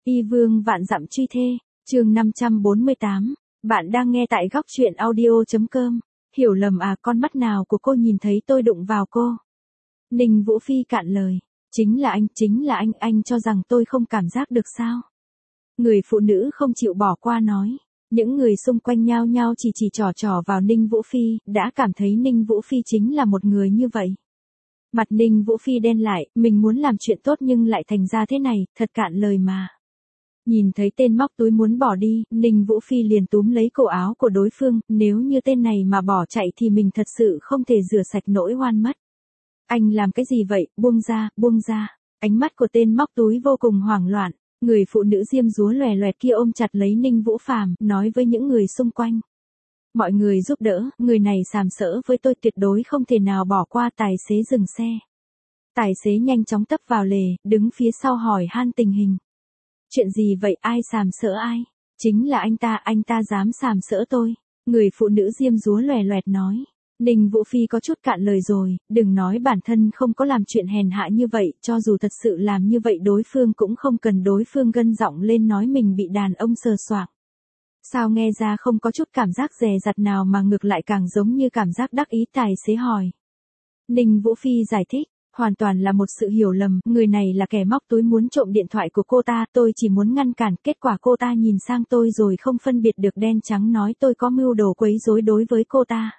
Y vương vạn dặm truy thê, chương 548. Bạn đang nghe tại góc truyện audio.com. Hiểu lầm à, con mắt nào của cô nhìn thấy tôi đụng vào cô? Ninh Vũ Phi cạn lời. Chính là anh cho rằng tôi không cảm giác được sao? Người phụ nữ không chịu bỏ qua nói. Những người xung quanh nhao nhao chỉ trỏ vào Ninh Vũ Phi, đã cảm thấy Ninh Vũ Phi chính là một người như vậy. Mặt Ninh Vũ Phi đen lại, mình muốn làm chuyện tốt nhưng lại thành ra thế này, thật cạn lời mà. Nhìn thấy tên móc túi muốn bỏ đi, Ninh Vũ Phi liền túm lấy cổ áo của đối phương, nếu như tên này mà bỏ chạy thì mình thật sự không thể rửa sạch nỗi oan mất. Anh làm cái gì vậy, buông ra. Ánh mắt của tên móc túi vô cùng hoảng loạn, người phụ nữ diêm dúa lòe loẹt kia ôm chặt lấy Ninh Vũ Phàm, nói với những người xung quanh. Mọi người giúp đỡ, người này sàm sỡ với tôi tuyệt đối không thể nào bỏ qua. Tài xế dừng xe. Tài xế nhanh chóng tấp vào lề, đứng phía sau hỏi han tình hình. Chuyện gì vậy, ai sàm sỡ ai? Chính là anh ta dám sàm sỡ tôi. Người phụ nữ diêm dúa lòe loẹt nói. Ninh Vũ Phi có chút cạn lời rồi, đừng nói bản thân không có làm chuyện hèn hạ như vậy, cho dù thật sự làm như vậy đối phương cũng không cần đối phương gân giọng lên nói mình bị đàn ông sờ soạng. Sao nghe ra không có chút cảm giác dè dặt nào mà ngược lại càng giống như cảm giác đắc ý, tài xế hỏi. Ninh Vũ Phi giải thích, hoàn toàn là một sự hiểu lầm, người này là kẻ móc túi muốn trộm điện thoại của cô ta, tôi chỉ muốn ngăn cản, kết quả cô ta nhìn sang tôi rồi không phân biệt được đen trắng nói tôi có mưu đồ quấy rối đối với cô ta.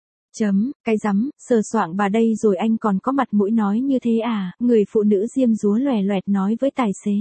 Cái rắm, sờ soạng bà đây rồi anh còn có mặt mũi nói như thế à, người phụ nữ diêm dúa lòe loẹt nói với tài xế.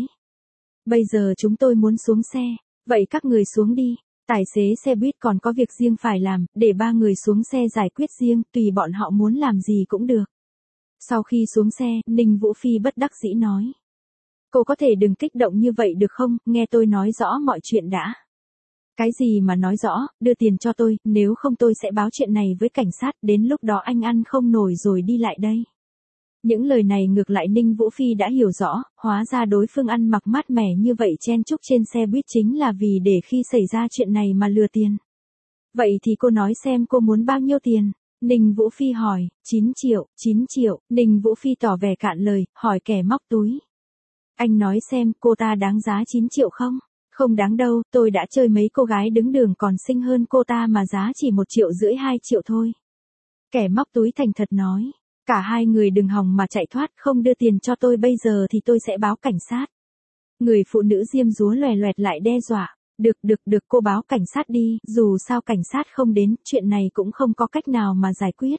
Bây giờ chúng tôi muốn xuống xe, vậy các người xuống đi, tài xế xe buýt còn có việc riêng phải làm, để ba người xuống xe giải quyết riêng, tùy bọn họ muốn làm gì cũng được. Sau khi xuống xe, Ninh Vũ Phi bất đắc dĩ nói. Cô có thể đừng kích động như vậy được không, nghe tôi nói rõ mọi chuyện đã. Cái gì mà nói rõ, đưa tiền cho tôi, nếu không tôi sẽ báo chuyện này với cảnh sát, đến lúc đó anh ăn không nổi rồi đi lại đây. Những lời này ngược lại Ninh Vũ Phi đã hiểu rõ, hóa ra đối phương ăn mặc mát mẻ như vậy chen chúc trên xe buýt chính là vì để khi xảy ra chuyện này mà lừa tiền. Vậy thì cô nói xem cô muốn bao nhiêu tiền? Ninh Vũ Phi hỏi. 9 triệu, Ninh Vũ Phi tỏ vẻ cạn lời, hỏi kẻ móc túi. Anh nói xem cô ta đáng giá 9 triệu không? Không đáng đâu, tôi đã chơi mấy cô gái đứng đường còn xinh hơn cô ta mà giá chỉ 1,5 triệu 2 triệu thôi. Kẻ móc túi thành thật nói. Cả hai người đừng hòng mà chạy thoát, không đưa tiền cho tôi bây giờ thì tôi sẽ báo cảnh sát. Người phụ nữ diêm dúa lòe loẹt lại đe dọa. Được, cô báo cảnh sát đi, dù sao cảnh sát không đến, chuyện này cũng không có cách nào mà giải quyết.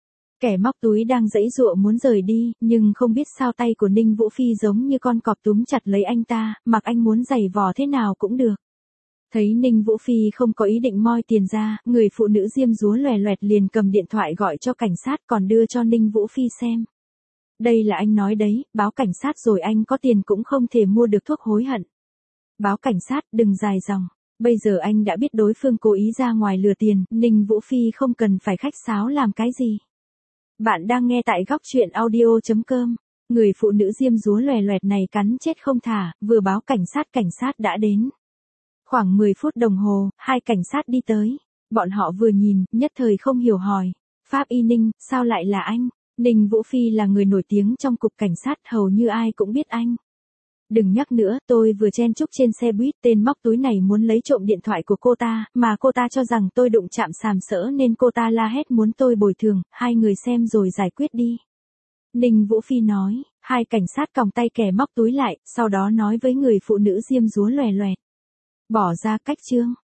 Kẻ móc túi đang giãy giụa muốn rời đi, nhưng không biết sao tay của Ninh Vũ Phi giống như con cọp túm chặt lấy anh ta, mặc anh muốn giày vò thế nào cũng được. Thấy Ninh Vũ Phi không có ý định moi tiền ra, người phụ nữ diêm dúa lòe loẹt liền cầm điện thoại gọi cho cảnh sát còn đưa cho Ninh Vũ Phi xem. Đây là anh nói đấy, báo cảnh sát rồi anh có tiền cũng không thể mua được thuốc hối hận. Báo cảnh sát, đừng dài dòng. Bây giờ anh đã biết đối phương cố ý ra ngoài lừa tiền, Ninh Vũ Phi không cần phải khách sáo làm cái gì. Bạn đang nghe tại góc truyện audio.com. Người phụ nữ diêm dúa lòe loẹt này cắn chết không thả, vừa báo cảnh sát đã đến. Khoảng 10 phút đồng hồ, hai cảnh sát đi tới. Bọn họ vừa nhìn, nhất thời không hiểu hỏi. Pháp y Ninh, sao lại là anh? Ninh Vũ Phi là người nổi tiếng trong cục cảnh sát, hầu như ai cũng biết anh. Đừng nhắc nữa, tôi vừa chen chúc trên xe buýt, tên móc túi này muốn lấy trộm điện thoại của cô ta, mà cô ta cho rằng tôi đụng chạm sàm sỡ nên cô ta la hét muốn tôi bồi thường, hai người xem rồi giải quyết đi. Ninh Vũ Phi nói, hai cảnh sát còng tay kẻ móc túi lại, sau đó nói với người phụ nữ diêm dúa lòe loẹt. Bỏ ra cách chương.